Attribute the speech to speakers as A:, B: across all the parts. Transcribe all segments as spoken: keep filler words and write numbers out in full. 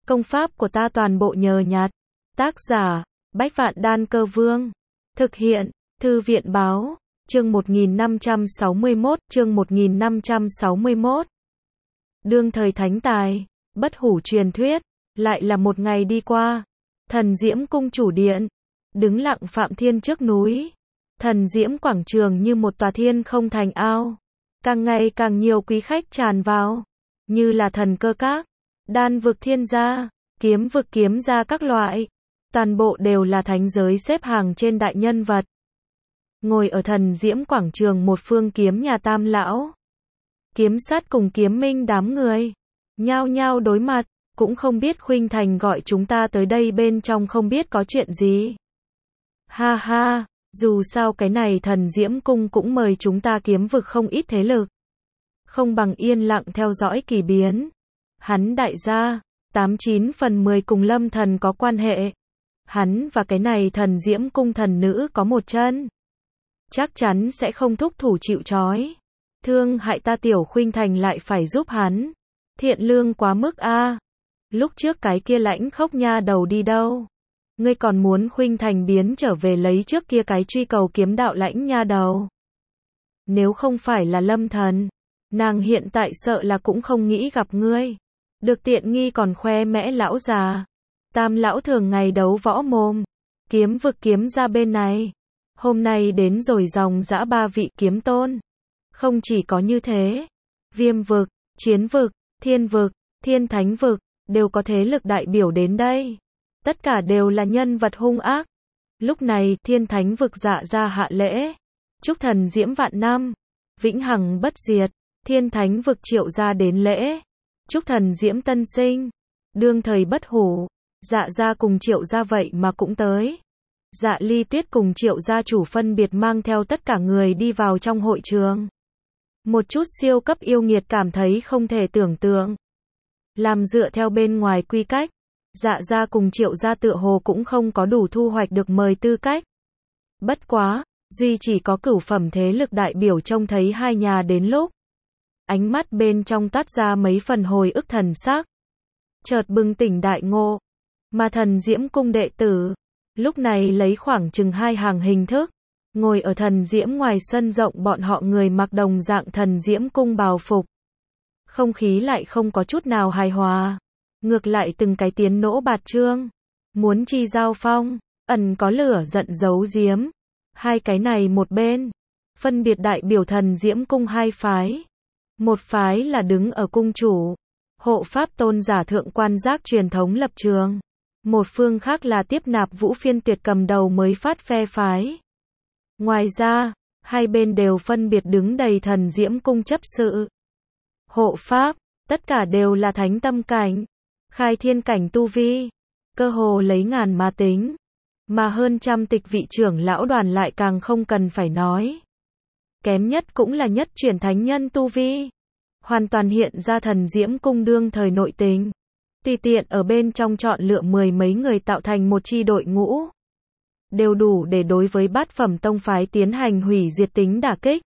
A: Công pháp của ta toàn bộ nhờ nhặt. Tác giả, Bách Vạn Đan Cơ Vương. Thực hiện, Thư viện Báo. Chương một nghìn năm trăm sáu mươi mốt, chương một nghìn năm trăm sáu mươi mốt. Đương thời thánh tài, bất hủ truyền thuyết, lại là một ngày đi qua. Thần Diễm Cung chủ điện, đứng lặng Phạm Thiên trước núi. Thần Diễm quảng trường như một tòa thiên không thành ao. Càng ngày càng nhiều quý khách tràn vào, như là thần cơ các, đan vực thiên gia, kiếm vực kiếm gia các loại. Toàn bộ đều là thánh giới xếp hàng trên đại nhân vật. Ngồi ở thần Diễm quảng trường một phương kiếm nhà Tam lão. Kiếm sát cùng kiếm minh đám người. Nhao nhao đối mặt, cũng không biết Khuynh Thành gọi chúng ta tới đây bên trong không biết có chuyện gì. Ha ha, dù sao cái này thần Diễm Cung cũng mời chúng ta kiếm vực không ít thế lực. Không bằng yên lặng theo dõi kỳ biến. Hắn đại gia, tám chín phần mười cùng Lâm Thần có quan hệ. Hắn và cái này thần Diễm Cung thần nữ có một chân. Chắc chắn sẽ không thúc thủ chịu trói. Thương hại ta tiểu Khuynh Thành lại phải giúp hắn. Thiện lương quá mức a. Lúc trước cái kia lãnh khốc nha đầu đi đâu? Ngươi còn muốn Khuynh Thành biến trở về lấy trước kia cái truy cầu kiếm đạo lãnh nha đầu? Nếu không phải là Lâm Thần, nàng hiện tại sợ là cũng không nghĩ gặp ngươi. Được tiện nghi còn khoe mẽ lão già. Tam lão thường ngày đấu võ mồm. Kiếm vực kiếm ra bên này. Hôm nay đến rồi dòng dã ba vị kiếm tôn. Không chỉ có như thế. Viêm vực, chiến vực, thiên vực, thiên thánh vực, đều có thế lực đại biểu đến đây. Tất cả đều là nhân vật hung ác. Lúc này thiên thánh vực dạ ra hạ lễ. Chúc thần Diễm vạn năm. Vĩnh hằng bất diệt. Thiên thánh vực Triệu gia đến lễ. Chúc thần Diễm tân sinh. Đương thời bất hủ. Dạ gia cùng Triệu gia vậy mà cũng tới. Dạ Ly Tuyết cùng Triệu gia chủ phân biệt mang theo tất cả người đi vào trong hội trường. Một chút siêu cấp yêu nghiệt cảm thấy không thể tưởng tượng. Làm dựa theo bên ngoài quy cách. Dạ gia cùng Triệu gia tựa hồ cũng không có đủ thu hoạch được mời tư cách. Bất quá, duy chỉ có cửu phẩm thế lực đại biểu trông thấy hai nhà đến lúc. Ánh mắt bên trong toát ra mấy phần hồi ức thần sắc. Chợt bừng tỉnh đại ngộ. Mà thần Diễm Cung đệ tử, lúc này lấy khoảng chừng hai hàng hình thức. Ngồi ở thần Diễm ngoài sân rộng bọn họ người mặc đồng dạng thần Diễm Cung bào phục. Không khí lại không có chút nào hài hòa. Ngược lại từng cái tiến nỗ bạt trương. Muốn chi giao phong, ẩn có lửa giận giấu giếm. Hai cái này một bên. Phân biệt đại biểu thần Diễm Cung hai phái. Một phái là đứng ở cung chủ. Hộ pháp tôn giả thượng quan giác truyền thống lập trường. Một phương khác là tiếp nạp Vũ Phiên Tuyệt cầm đầu mới phát phe phái. Ngoài ra, hai bên đều phân biệt đứng đầy thần Diễm Cung chấp sự. Hộ pháp, tất cả đều là thánh tâm cảnh, khai thiên cảnh tu vi, cơ hồ lấy ngàn mà tính. Mà hơn trăm tịch vị trưởng lão đoàn lại càng không cần phải nói. Kém nhất cũng là nhất chuyển thánh nhân tu vi. Hoàn toàn hiện ra thần Diễm Cung đương thời nội tình. Tùy tiện ở bên trong chọn lựa mười mấy người tạo thành một chi đội ngũ. Đều đủ để đối với bát phẩm tông phái tiến hành hủy diệt tính đả kích.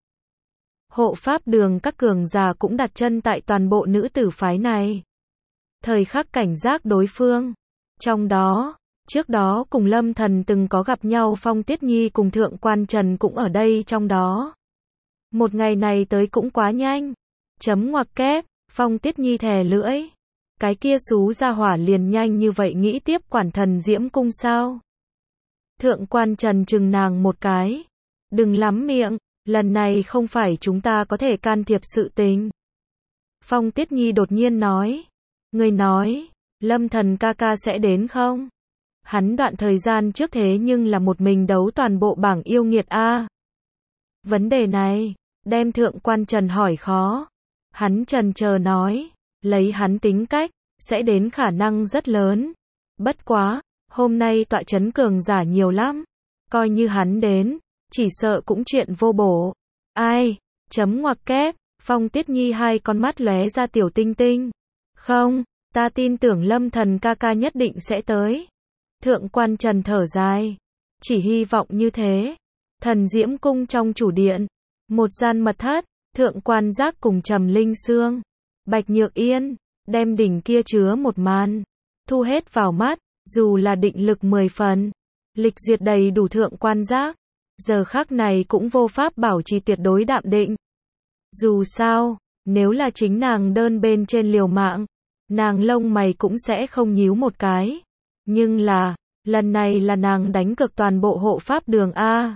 A: Hộ pháp đường các cường giả cũng đặt chân tại toàn bộ nữ tử phái này. Thời khắc cảnh giác đối phương. Trong đó, trước đó cùng Lâm Thần từng có gặp nhau Phong Tiết Nhi cùng Thượng Quan Trần cũng ở đây trong đó. Một ngày này tới cũng quá nhanh. Chấm ngoặc kép, Phong Tiết Nhi thè lưỡi. Cái kia xú ra hỏa liền nhanh như vậy nghĩ tiếp quản thần Diễm Cung sao? Thượng Quan Trần chừng nàng một cái. Đừng lắm miệng, lần này không phải chúng ta có thể can thiệp sự tình. Phong Tiết Nhi đột nhiên nói. Người nói, Lâm Thần ca ca sẽ đến không? Hắn đoạn thời gian trước thế nhưng là một mình đấu toàn bộ bảng yêu nghiệt a. Vấn đề này, đem Thượng Quan Trần hỏi khó. Hắn trần chờ nói, lấy hắn tính cách, sẽ đến khả năng rất lớn. Bất quá, hôm nay tọa chấn cường giả nhiều lắm. Coi như hắn đến, chỉ sợ cũng chuyện vô bổ. Ai? Chấm ngoặc kép, Phong Tiết Nhi hai con mắt lóe ra tiểu tinh tinh. Không, ta tin tưởng Lâm Thần ca ca nhất định sẽ tới. Thượng Quan Trần thở dài. Chỉ hy vọng như thế. Thần Diễm Cung trong chủ điện. Một gian mật thất, Thượng Quan Giác cùng Trầm Linh Sương, Bạch Nhược Yên, đem đỉnh kia chứa một màn. thu hết vào mắt, dù là định lực mười phần, lịch duyệt đầy đủ thượng quan giác, giờ khắc này cũng vô pháp bảo trì tuyệt đối đạm định. Dù sao, nếu là chính nàng đơn bên trên liều mạng, nàng lông mày cũng sẽ không nhíu một cái. Nhưng là, lần này là nàng đánh cược toàn bộ hộ pháp đường A.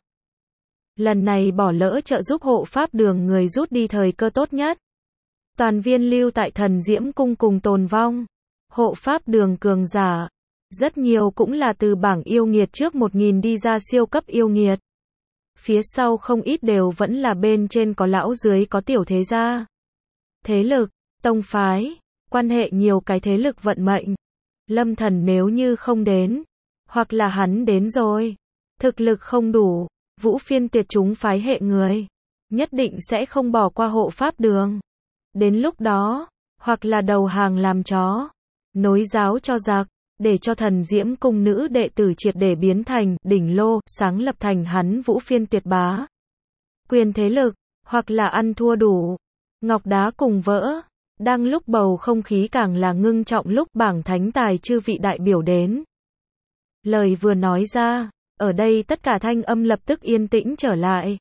A: Lần này bỏ lỡ trợ giúp hộ pháp đường người rút đi thời cơ tốt nhất. Toàn viên lưu tại thần diễm cung cùng tồn vong. Hộ pháp đường cường giả. Rất nhiều cũng là từ bảng yêu nghiệt trước một nghìn đi ra siêu cấp yêu nghiệt. Phía sau không ít đều vẫn là bên trên có lão dưới có tiểu thế gia. Thế lực, tông phái, quan hệ nhiều cái thế lực vận mệnh. Lâm Thần nếu như không đến, hoặc là hắn đến rồi, thực lực không đủ, Vũ Phiên tuyệt chúng phái hệ người, nhất định sẽ không bỏ qua hộ pháp đường. Đến lúc đó, hoặc là đầu hàng làm chó, nối giáo cho giặc, để cho thần diễm cung nữ đệ tử triệt để biến thành đỉnh lô, sáng lập thành hắn Vũ Phiên tuyệt bá. Quyền thế lực, hoặc là ăn thua đủ, ngọc đá cùng vỡ. Đang lúc bầu không khí càng là ngưng trọng lúc bảng thánh tài chư vị đại biểu đến. Lời vừa nói ra, ở đây tất cả thanh âm lập tức yên tĩnh trở lại.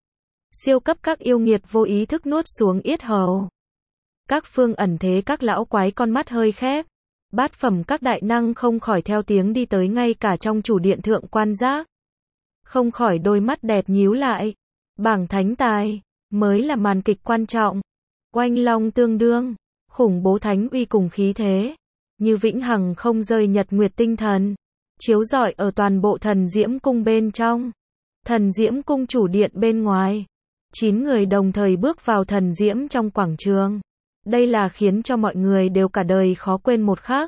A: Siêu cấp các yêu nghiệt vô ý thức nuốt xuống yết hầu. Các phương ẩn thế các lão quái con mắt hơi khép. Bát phẩm các đại năng không khỏi theo tiếng đi tới ngay cả trong chủ điện thượng quan giác. Không khỏi đôi mắt đẹp nhíu lại. Bảng thánh tài, mới là màn kịch quan trọng. Oanh long tương đương, khủng bố thánh uy cùng khí thế, như vĩnh hằng không rơi nhật nguyệt tinh thần, chiếu rọi ở toàn bộ thần diễm cung bên trong. Thần diễm cung chủ điện bên ngoài, chín người đồng thời bước vào thần diễm trong quảng trường. Đây là khiến cho mọi người đều cả đời khó quên một khắc.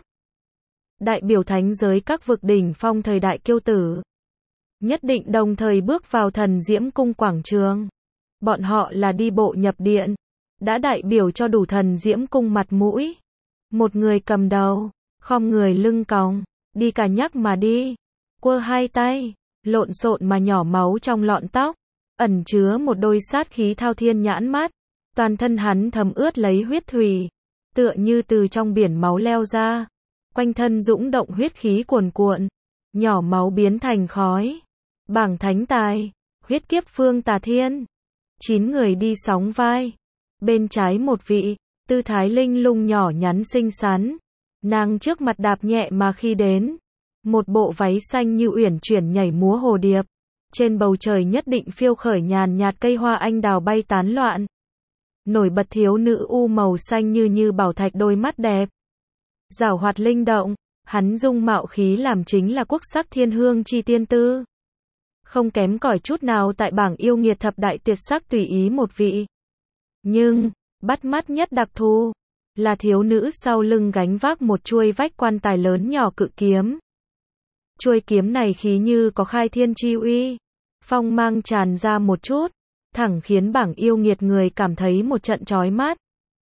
A: Đại biểu thánh giới các vực đỉnh phong thời đại kiêu tử, nhất định đồng thời bước vào thần diễm cung quảng trường. Bọn họ là đi bộ nhập điện, đã đại biểu cho đủ thần diễm cung mặt mũi. Một người cầm đầu, khom người lưng còng, đi cả nhắc mà đi, quơ hai tay, lộn xộn mà nhỏ máu trong lọn tóc, ẩn chứa một đôi sát khí thao thiên nhãn mắt, toàn thân hắn thấm ướt lấy huyết thủy, tựa như từ trong biển máu leo ra, quanh thân dũng động huyết khí cuồn cuộn, nhỏ máu biến thành khói. Bảng thánh tài, huyết kiếp phương tà thiên, chín người đi sóng vai. Bên trái một vị, tư thái linh lung nhỏ nhắn xinh xắn, nàng trước mặt đạp nhẹ mà khi đến, một bộ váy xanh như uyển chuyển nhảy múa hồ điệp, trên bầu trời nhất định phiêu khởi nhàn nhạt cây hoa anh đào bay tán loạn. Nổi bật thiếu nữ u màu xanh như như bảo thạch đôi mắt đẹp, giảo hoạt linh động, hắn dung mạo khí làm chính là quốc sắc thiên hương chi tiên tư, không kém cỏi chút nào tại bảng yêu nghiệt thập đại tuyệt sắc tùy ý một vị. Nhưng, bắt mắt nhất đặc thù, là thiếu nữ sau lưng gánh vác một chuôi vách quan tài lớn nhỏ cự kiếm. Chuôi kiếm này khí như có khai thiên chi uy, phong mang tràn ra một chút, thẳng khiến bảng yêu nghiệt người cảm thấy một trận chói mắt.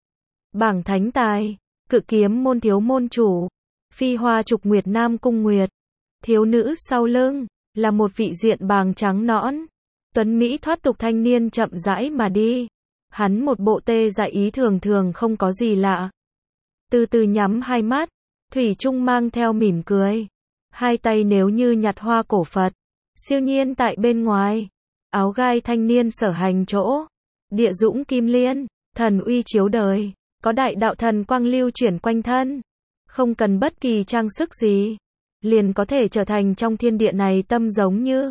A: Bảng thánh tài, cự kiếm môn thiếu môn chủ, phi hoa trục nguyệt nam cung nguyệt. Thiếu nữ sau lưng, là một vị diện bàng trắng nõn, tuấn Mỹ thoát tục thanh niên chậm rãi mà đi. Hắn một bộ tê dại ý thường thường không có gì lạ. Từ từ nhắm hai mắt, thủy chung mang theo mỉm cười. Hai tay nếu như nhặt hoa cổ Phật, siêu nhiên tại bên ngoài. Áo gai thanh niên sở hành chỗ, địa dũng kim liên, thần uy chiếu đời, có đại đạo thần quang lưu chuyển quanh thân. Không cần bất kỳ trang sức gì, liền có thể trở thành trong thiên địa này tâm giống như.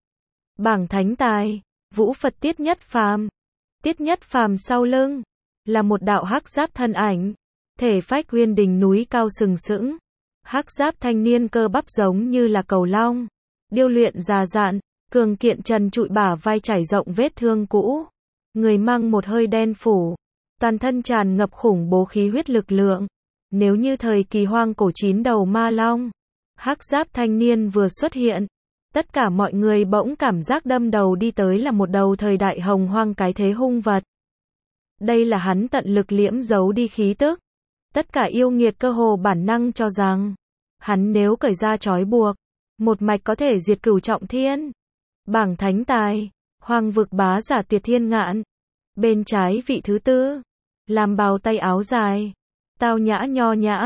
A: Bảng thánh tài, vũ Phật Tiết Nhất Phàm. Tiết Nhất Phàm sau lưng, là một đạo hắc giáp thân ảnh, thể phách uyên đình núi cao sừng sững. Hắc giáp thanh niên cơ bắp giống như là cầu long, điêu luyện già dạn, cường kiện trần trụi bả vai trải rộng vết thương cũ. Người mang một hơi đen phủ, toàn thân tràn ngập khủng bố khí huyết lực lượng. Nếu như thời kỳ hoang cổ chín đầu ma long, hắc giáp thanh niên vừa xuất hiện, tất cả mọi người bỗng cảm giác đâm đầu đi tới là một đầu thời đại hồng hoang cái thế hung vật. Đây là hắn tận lực liễm giấu đi khí tức. Tất cả yêu nghiệt cơ hồ bản năng cho rằng, hắn nếu cởi ra trói buộc, một mạch có thể diệt cửu trọng thiên. Bảng thánh tài, hoang vực bá giả Tuyệt Thiên Ngạn. Bên trái vị thứ tư, làm bào tay áo dài, tao nhã nho nhã,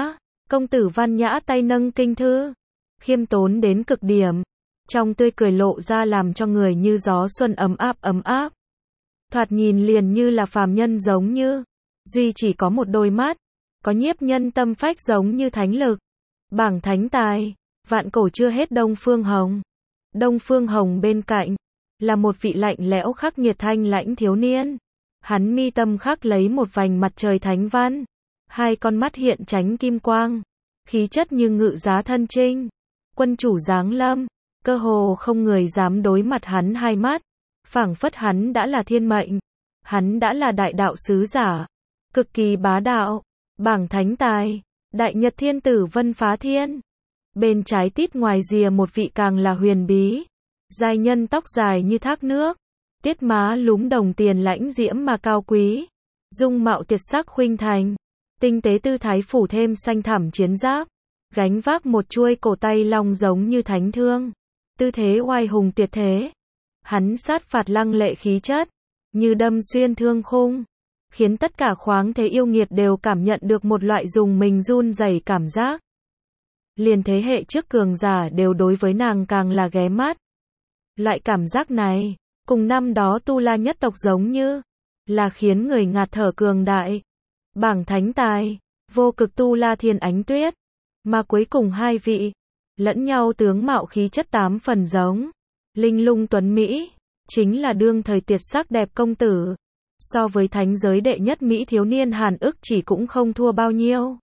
A: Công tử văn nhã tay nâng kinh thư, khiêm tốn đến cực điểm, trong tươi cười lộ ra làm cho người như gió xuân ấm áp ấm áp. Thoạt nhìn liền như là phàm nhân giống như, duy chỉ có một đôi mắt, có nhiếp nhân tâm phách giống như thánh lực. Bảng thánh tài, vạn cổ chưa hết Đông Phương Hồng. Đông Phương Hồng bên cạnh, là một vị lạnh lẽo khắc nghiệt thanh lãnh thiếu niên. Hắn mi tâm khắc lấy một vành mặt trời thánh văn, hai con mắt hiện tránh kim quang, khí chất như ngự giá thân trinh, quân chủ giáng lâm, cơ hồ không người dám đối mặt hắn hai mắt, phảng phất hắn đã là thiên mệnh, hắn đã là đại đạo sứ giả, cực kỳ bá đạo, bảng thánh tài, đại nhật thiên tử Vân Phá Thiên. Bên trái tít ngoài rìa một vị càng là huyền bí, giai nhân tóc dài như thác nước, tiết má lúm đồng tiền lãnh diễm mà cao quý, dung mạo tuyệt sắc khuynh thành, tinh tế tư thái phủ thêm xanh thẳm chiến giáp, gánh vác một chuôi cổ tay long giống như thánh thương, tư thế oai hùng tuyệt thế. Hắn sát phạt lăng lệ khí chất, như đâm xuyên thương khung, khiến tất cả khoáng thế yêu nghiệt đều cảm nhận được một loại dùng mình run rẩy cảm giác. Liền thế hệ trước cường giả đều đối với nàng càng là ghé mắt. Loại cảm giác này, cùng năm đó Tu La nhất tộc giống như, là khiến người ngạt thở cường đại. Bảng thánh tài, vô cực Tu La Thiên Ánh Tuyết, mà cuối cùng hai vị, lẫn nhau tướng mạo khí chất tám phần giống, linh lung tuấn Mỹ, chính là đương thời tuyệt sắc đẹp công tử. So với thánh giới đệ nhất Mỹ thiếu niên Hàn Ức chỉ cũng không thua bao nhiêu.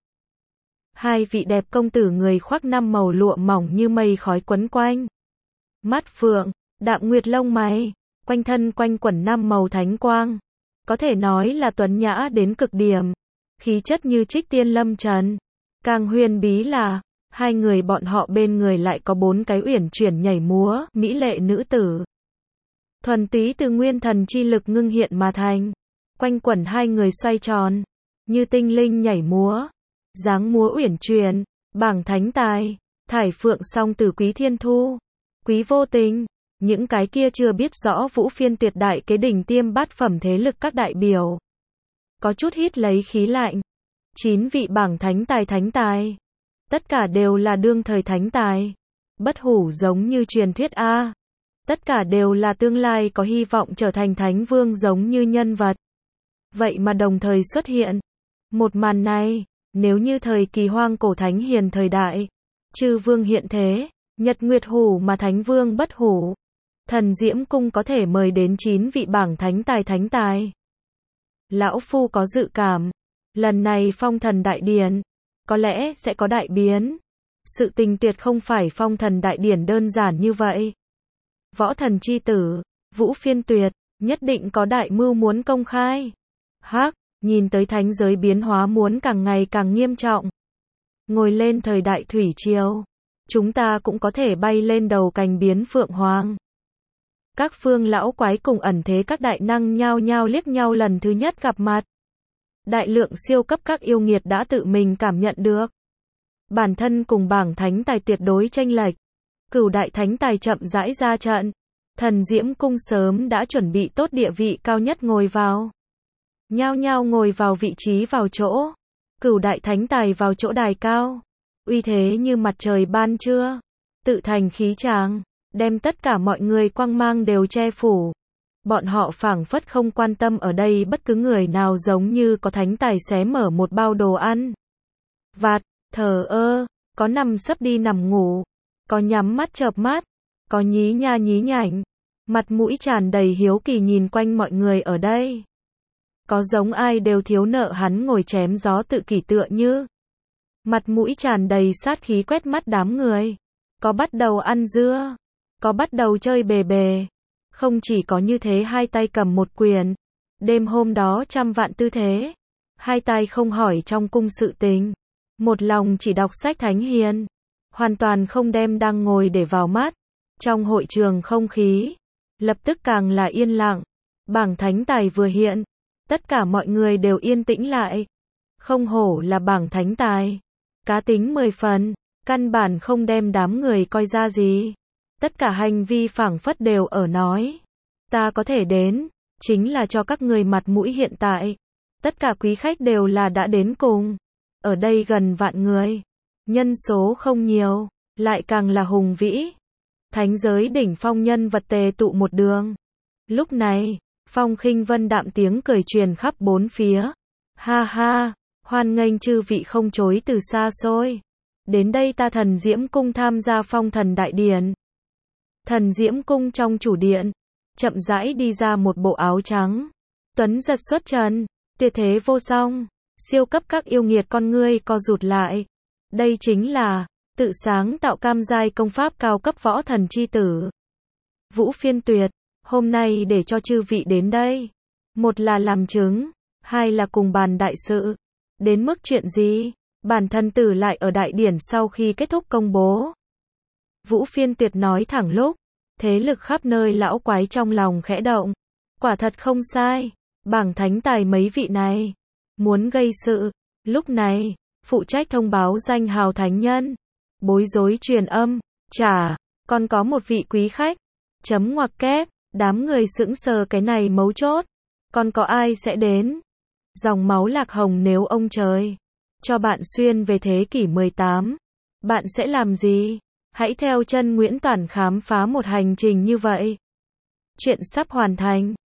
A: Hai vị đẹp công tử người khoác năm màu lụa mỏng như mây khói quấn quanh. Mắt phượng, đạm nguyệt lông mày, quanh thân quanh quẩn năm màu thánh quang. Có thể nói là tuấn nhã đến cực điểm. Khí chất như trích tiên lâm trần. Càng huyền bí là, hai người bọn họ bên người lại có bốn cái uyển chuyển nhảy múa, mỹ lệ nữ tử. Thuần túy từ nguyên thần chi lực ngưng hiện mà thành. Quanh quẩn hai người xoay tròn, như tinh linh nhảy múa. Dáng múa uyển chuyển, bảng thánh tài, thải phượng song từ quý thiên thu, quý vô tình, những cái kia chưa biết rõ vũ phiên tuyệt đại kế đỉnh tiêm bát phẩm thế lực các đại biểu. Có chút hít lấy khí lạnh. Chín vị bảng thánh tài thánh tài. Tất cả đều là đương thời thánh tài. Bất hủ giống như truyền thuyết A. Tất cả đều là tương lai có hy vọng trở thành thánh vương giống như nhân vật. Vậy mà đồng thời xuất hiện. Một màn này, nếu như thời kỳ hoang cổ thánh hiền thời đại, chư vương hiện thế, nhật nguyệt hủ mà thánh vương bất hủ. Thần Diễm Cung có thể mời đến chín vị bảng thánh tài thánh tài. Lão Phu có dự cảm, lần này phong thần đại điển, có lẽ sẽ có đại biến. Sự tình tuyệt không phải phong thần đại điển đơn giản như vậy. Võ thần chi tử, Vũ Phiên Tuyệt, nhất định có đại mưu muốn công khai. Hắc, nhìn tới thánh giới biến hóa muốn càng ngày càng nghiêm trọng. Ngồi lên thời đại thủy triều, chúng ta cũng có thể bay lên đầu cành biến phượng hoàng. Các phương lão quái cùng ẩn thế các đại năng nhao nhao liếc nhau lần thứ nhất gặp mặt. Đại lượng siêu cấp các yêu nghiệt đã tự mình cảm nhận được. Bản thân cùng bảng thánh tài tuyệt đối chênh lệch. Cửu đại thánh tài chậm rãi ra trận. Thần Diễm Cung sớm đã chuẩn bị tốt địa vị cao nhất ngồi vào. Nhao nhao ngồi vào vị trí vào chỗ. Cửu đại thánh tài vào chỗ đài cao. Uy thế như mặt trời ban trưa. Tự thành khí tràng, đem tất cả mọi người quang mang đều che phủ. Bọn họ phảng phất không quan tâm ở đây bất cứ người nào giống như có thánh tài xé mở một bao đồ ăn. Vạt, thờ ơ, có nằm sấp đi nằm ngủ, có nhắm mắt chợp mắt, có nhí nha nhí nhảnh, mặt mũi tràn đầy hiếu kỳ nhìn quanh mọi người ở đây. Có giống ai đều thiếu nợ hắn ngồi chém gió tự kỷ tựa như. Mặt mũi tràn đầy sát khí quét mắt đám người. Có bắt đầu ăn dưa, có bắt đầu chơi bề bề. Không chỉ có như thế hai tay cầm một quyền. Đêm hôm đó trăm vạn tư thế. Hai tay không hỏi trong cung sự tình. Một lòng chỉ đọc sách thánh hiền. Hoàn toàn không đem đang ngồi để vào mắt. Trong hội trường không khí, lập tức càng là yên lặng. Bảng thánh tài vừa hiện, tất cả mọi người đều yên tĩnh lại. Không hổ là bảng thánh tài. Cá tính mười phần, căn bản không đem đám người coi ra gì. Tất cả hành vi phảng phất đều ở nói. Ta có thể đến, chính là cho các người mặt mũi hiện tại. Tất cả quý khách đều là đã đến cùng. Ở đây gần vạn người, Nhân số không nhiều, lại càng là hùng vĩ. Thánh giới đỉnh phong nhân vật tề tụ một đường. Lúc này, Phong Khinh Vân đạm tiếng cười truyền khắp bốn phía. Ha ha, hoan nghênh chư vị không chối từ xa xôi. Đến đây ta Thần Diễm Cung tham gia phong thần đại điển. Thần Diễm Cung trong chủ điện, chậm rãi đi ra một bộ áo trắng. Tuấn giật xuất trần, tuyệt thế vô song, siêu cấp các yêu nghiệt con ngươi co rụt lại. Đây chính là tự sáng tạo cam giai công pháp cao cấp võ thần chi tử. Vũ Phiên Tuyệt, hôm nay để cho chư vị đến đây. Một là làm chứng, hai là cùng bàn đại sự. Đến mức chuyện gì, bản thân tử lại ở đại điển sau khi kết thúc công bố. Vũ Phiên Tuyệt nói thẳng lúc, thế lực khắp nơi lão quái trong lòng khẽ động. Quả thật không sai, bảng thánh tài mấy vị này, muốn gây sự. Lúc này, phụ trách thông báo danh hào thánh nhân, bối rối truyền âm, chả, còn có một vị quý khách, chấm ngoặc kép, đám người sững sờ cái này mấu chốt, còn có ai sẽ đến? Dòng máu Lạc Hồng nếu ông trời cho bạn xuyên về thế kỷ mười tám, bạn sẽ làm gì? Hãy theo chân Nguyễn Toản khám phá một hành trình như vậy. Chuyện sắp hoàn thành.